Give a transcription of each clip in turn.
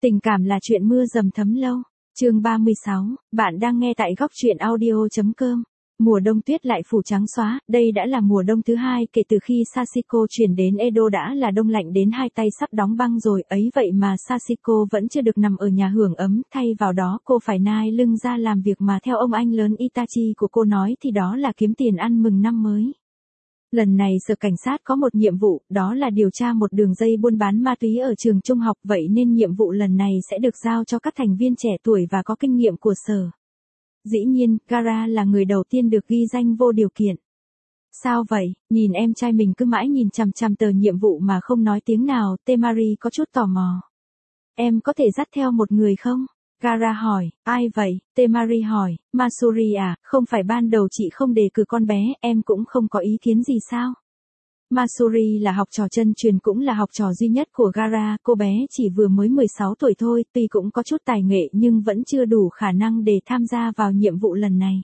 Tình cảm là chuyện mưa dầm thấm lâu. Chương 36, bạn đang nghe tại góc truyện audio.com. Mùa đông tuyết lại phủ trắng xóa, đây đã là mùa đông thứ hai kể từ khi Sachiko chuyển đến Edo, đã là đông lạnh đến hai tay sắp đóng băng rồi, ấy vậy mà Sachiko vẫn chưa được nằm ở nhà hưởng ấm, thay vào đó cô phải nai lưng ra làm việc mà theo ông anh lớn Itachi của cô nói thì đó là kiếm tiền ăn mừng năm mới. Lần này sở cảnh sát có một nhiệm vụ, đó là điều tra một đường dây buôn bán ma túy ở trường trung học, vậy nên nhiệm vụ lần này sẽ được giao cho các thành viên trẻ tuổi và có kinh nghiệm của sở. Dĩ nhiên, Gara là người đầu tiên được ghi danh vô điều kiện. Sao vậy, nhìn em trai mình cứ mãi nhìn chằm chằm tờ nhiệm vụ mà không nói tiếng nào, Temari có chút tò mò. Em có thể dắt theo một người không? Gara hỏi, ai vậy? Temari hỏi, Masuri à, không phải ban đầu chị không đề cử con bé, em cũng không có ý kiến gì sao? Masuri là học trò chân truyền cũng là học trò duy nhất của Gara, cô bé chỉ vừa mới 16 tuổi thôi, tuy cũng có chút tài nghệ nhưng vẫn chưa đủ khả năng để tham gia vào nhiệm vụ lần này.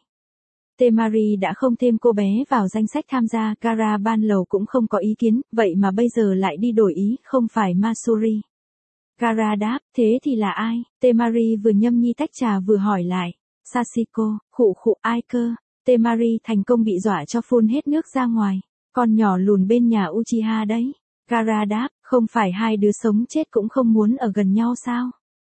Temari đã không thêm cô bé vào danh sách tham gia, Gara ban đầu cũng không có ý kiến, vậy mà bây giờ lại đi đổi ý, không phải Masuri. Gara đáp, thế thì là ai? Temari vừa nhâm nhi tách trà vừa hỏi lại. Sachiko, khụ ai cơ? Temari thành công bị dọa cho phun hết nước ra ngoài. Con nhỏ lùn bên nhà Uchiha đấy. Gara đáp, không phải hai đứa sống chết cũng không muốn ở gần nhau sao?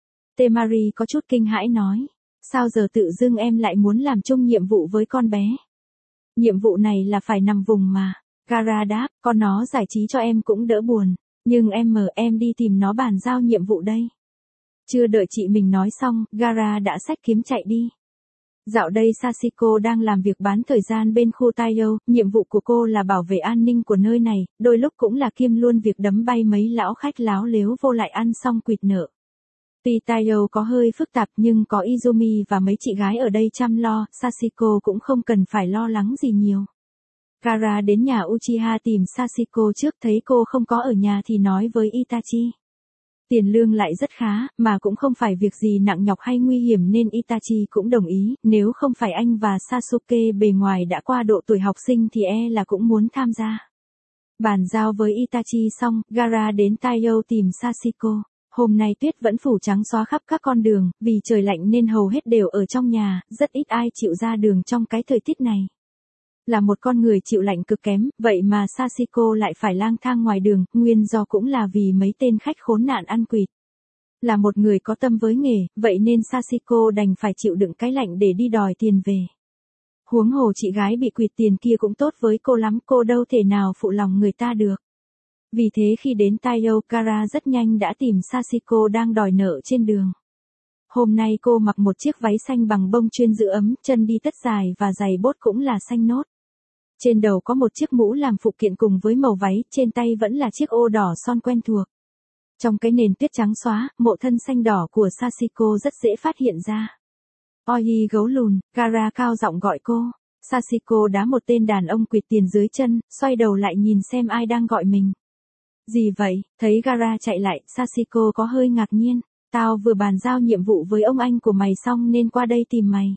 Temari có chút kinh hãi nói. Sao giờ tự dưng em lại muốn làm chung nhiệm vụ với con bé? Nhiệm vụ này là phải nằm vùng mà. Gara đáp, con nó giải trí cho em cũng đỡ buồn. Nhưng em đi tìm nó bàn giao nhiệm vụ đây. Chưa đợi chị mình nói xong, Gara đã xách kiếm chạy đi. Dạo đây Sachiko đang làm việc bán thời gian bên khu Taiyo, nhiệm vụ của cô là bảo vệ an ninh của nơi này, đôi lúc cũng là kiêm luôn việc đấm bay mấy lão khách láo lếu vô lại ăn xong quỵt nợ. Tuy Taiyo có hơi phức tạp nhưng có Izumi và mấy chị gái ở đây chăm lo, Sachiko cũng không cần phải lo lắng gì nhiều. Gara đến nhà Uchiha tìm Sachiko trước, thấy cô không có ở nhà thì nói với Itachi. Tiền lương lại rất khá, mà cũng không phải việc gì nặng nhọc hay nguy hiểm nên Itachi cũng đồng ý, nếu không phải anh và Sasuke bề ngoài đã qua độ tuổi học sinh thì là cũng muốn tham gia. Bàn giao với Itachi xong, Gara đến Taiyo tìm Sachiko. Hôm nay tuyết vẫn phủ trắng xóa khắp các con đường, vì trời lạnh nên hầu hết đều ở trong nhà, rất ít ai chịu ra đường trong cái thời tiết này. Là một con người chịu lạnh cực kém, vậy mà Sachiko lại phải lang thang ngoài đường, nguyên do cũng là vì mấy tên khách khốn nạn ăn quỵt. Là một người có tâm với nghề, vậy nên Sachiko đành phải chịu đựng cái lạnh để đi đòi tiền về. Huống hồ chị gái bị quỵt tiền kia cũng tốt với cô lắm, cô đâu thể nào phụ lòng người ta được. Vì thế khi đến Taiyo, Gara rất nhanh đã tìm Sachiko đang đòi nợ trên đường. Hôm nay cô mặc một chiếc váy xanh bằng bông chuyên giữ ấm, chân đi tất dài và giày bốt cũng là xanh nốt. Trên đầu có một chiếc mũ làm phụ kiện cùng với màu váy, trên tay vẫn là chiếc ô đỏ son quen thuộc. Trong cái nền tuyết trắng xóa, mộ thân xanh đỏ của Sachiko rất dễ phát hiện ra. Oi gấu lùn, Gara cao giọng gọi cô. Sachiko đá một tên đàn ông quỵt tiền dưới chân, xoay đầu lại nhìn xem ai đang gọi mình. Gì vậy? Thấy Gara chạy lại, Sachiko có hơi ngạc nhiên. Tao vừa bàn giao nhiệm vụ với ông anh của mày xong nên qua đây tìm mày.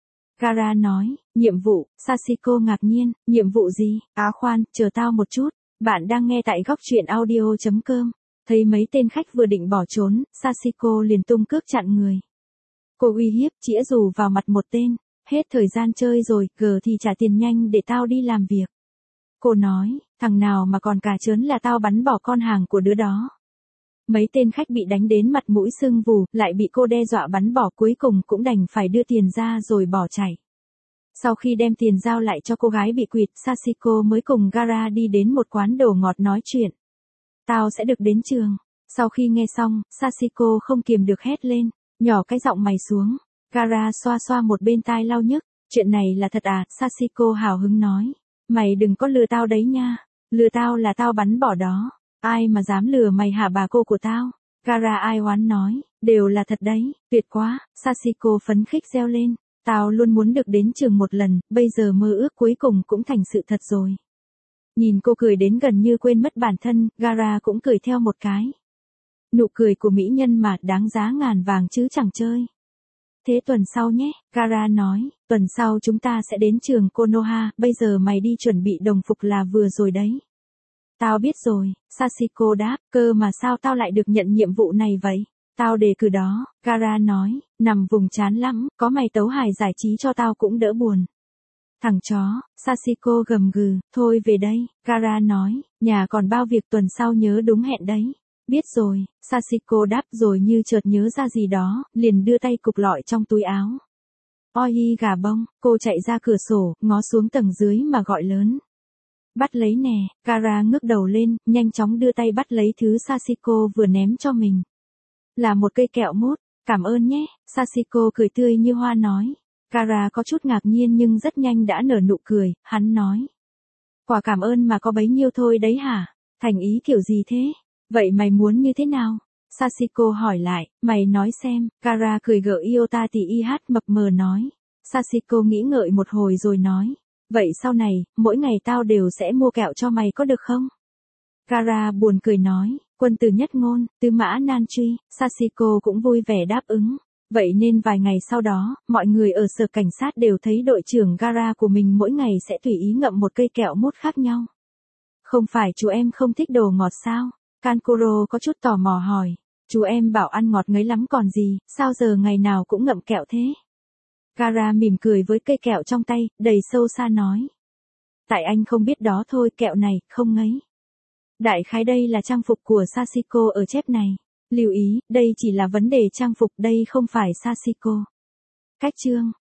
Gara nói, nhiệm vụ, Sachiko ngạc nhiên, nhiệm vụ gì? Khoan, chờ tao một chút, bạn đang nghe tại góc truyện audio.com. Thấy mấy tên khách vừa định bỏ trốn, Sachiko liền tung cước chặn người. Cô uy hiếp, chĩa dù vào mặt một tên, hết thời gian chơi rồi, gờ thì trả tiền nhanh để tao đi làm việc. Cô nói, thằng nào mà còn cà chớn là tao bắn bỏ con hàng của đứa đó. Mấy tên khách bị đánh đến mặt mũi sưng vù, lại bị cô đe dọa bắn bỏ, cuối cùng cũng đành phải đưa tiền ra rồi bỏ chạy. Sau khi đem tiền giao lại cho cô gái bị quỵt, Sachiko mới cùng Gara đi đến một quán đồ ngọt nói chuyện. Tao sẽ được đến trường. Sau khi nghe xong, Sachiko không kiềm được hét lên, nhỏ cái giọng mày xuống. Gara xoa xoa một bên tai lau nhức, chuyện này là thật à? Sachiko hào hứng nói, mày đừng có lừa tao đấy nha, lừa tao là tao bắn bỏ đó. Ai mà dám lừa mày hả bà cô của tao? Gara ai oán nói, đều là thật đấy, tuyệt quá. Sachiko phấn khích reo lên, tao luôn muốn được đến trường một lần, bây giờ mơ ước cuối cùng cũng thành sự thật rồi. Nhìn cô cười đến gần như quên mất bản thân, Gara cũng cười theo một cái. Nụ cười của mỹ nhân mà đáng giá ngàn vàng chứ chẳng chơi. Thế tuần sau nhé, Gara nói, tuần sau chúng ta sẽ đến trường Konoha, bây giờ mày đi chuẩn bị đồng phục là vừa rồi đấy. Tao biết rồi, Sachiko đáp, cơ mà sao tao lại được nhận nhiệm vụ này vậy? Tao đề cử đó, Kara nói, nằm vùng chán lắm, có mày tấu hài giải trí cho tao cũng đỡ buồn. Thằng chó, Sachiko gầm gừ, thôi về đây, Kara nói, nhà còn bao việc tuần sau nhớ đúng hẹn đấy. Biết rồi, Sachiko đáp rồi như chợt nhớ ra gì đó, liền đưa tay cục lọi trong túi áo. Oi gà bông, cô chạy ra cửa sổ, ngó xuống tầng dưới mà gọi lớn. Bắt lấy nè, Kara ngước đầu lên, nhanh chóng đưa tay bắt lấy thứ Sachiko vừa ném cho mình. Là một cây kẹo mút, cảm ơn nhé, Sachiko cười tươi như hoa nói. Kara có chút ngạc nhiên nhưng rất nhanh đã nở nụ cười, hắn nói. Quả cảm ơn mà có bấy nhiêu thôi đấy hả? Thành ý kiểu gì thế? Vậy mày muốn như thế nào? Sachiko hỏi lại, mày nói xem, Kara cười gợi Iota thì mập mờ nói. Sachiko nghĩ ngợi một hồi rồi nói. Vậy sau này, mỗi ngày tao đều sẽ mua kẹo cho mày có được không? Kara buồn cười nói, quân tử nhất ngôn, tư mã nan truy, Sachiko cũng vui vẻ đáp ứng. Vậy nên vài ngày sau đó, mọi người ở sở cảnh sát đều thấy đội trưởng Kara của mình mỗi ngày sẽ tùy ý ngậm một cây kẹo mút khác nhau. Không phải chú em không thích đồ ngọt sao? Kankuro có chút tò mò hỏi. Chú em bảo ăn ngọt ngấy lắm còn gì, sao giờ ngày nào cũng ngậm kẹo thế? Kara mỉm cười với cây kẹo trong tay, đầy sâu xa nói. Tại anh không biết đó thôi, kẹo này, không ngấy. Đại khái đây là trang phục của Sachiko ở chép này. Lưu ý, đây chỉ là vấn đề trang phục, đây không phải Sachiko. Cách chương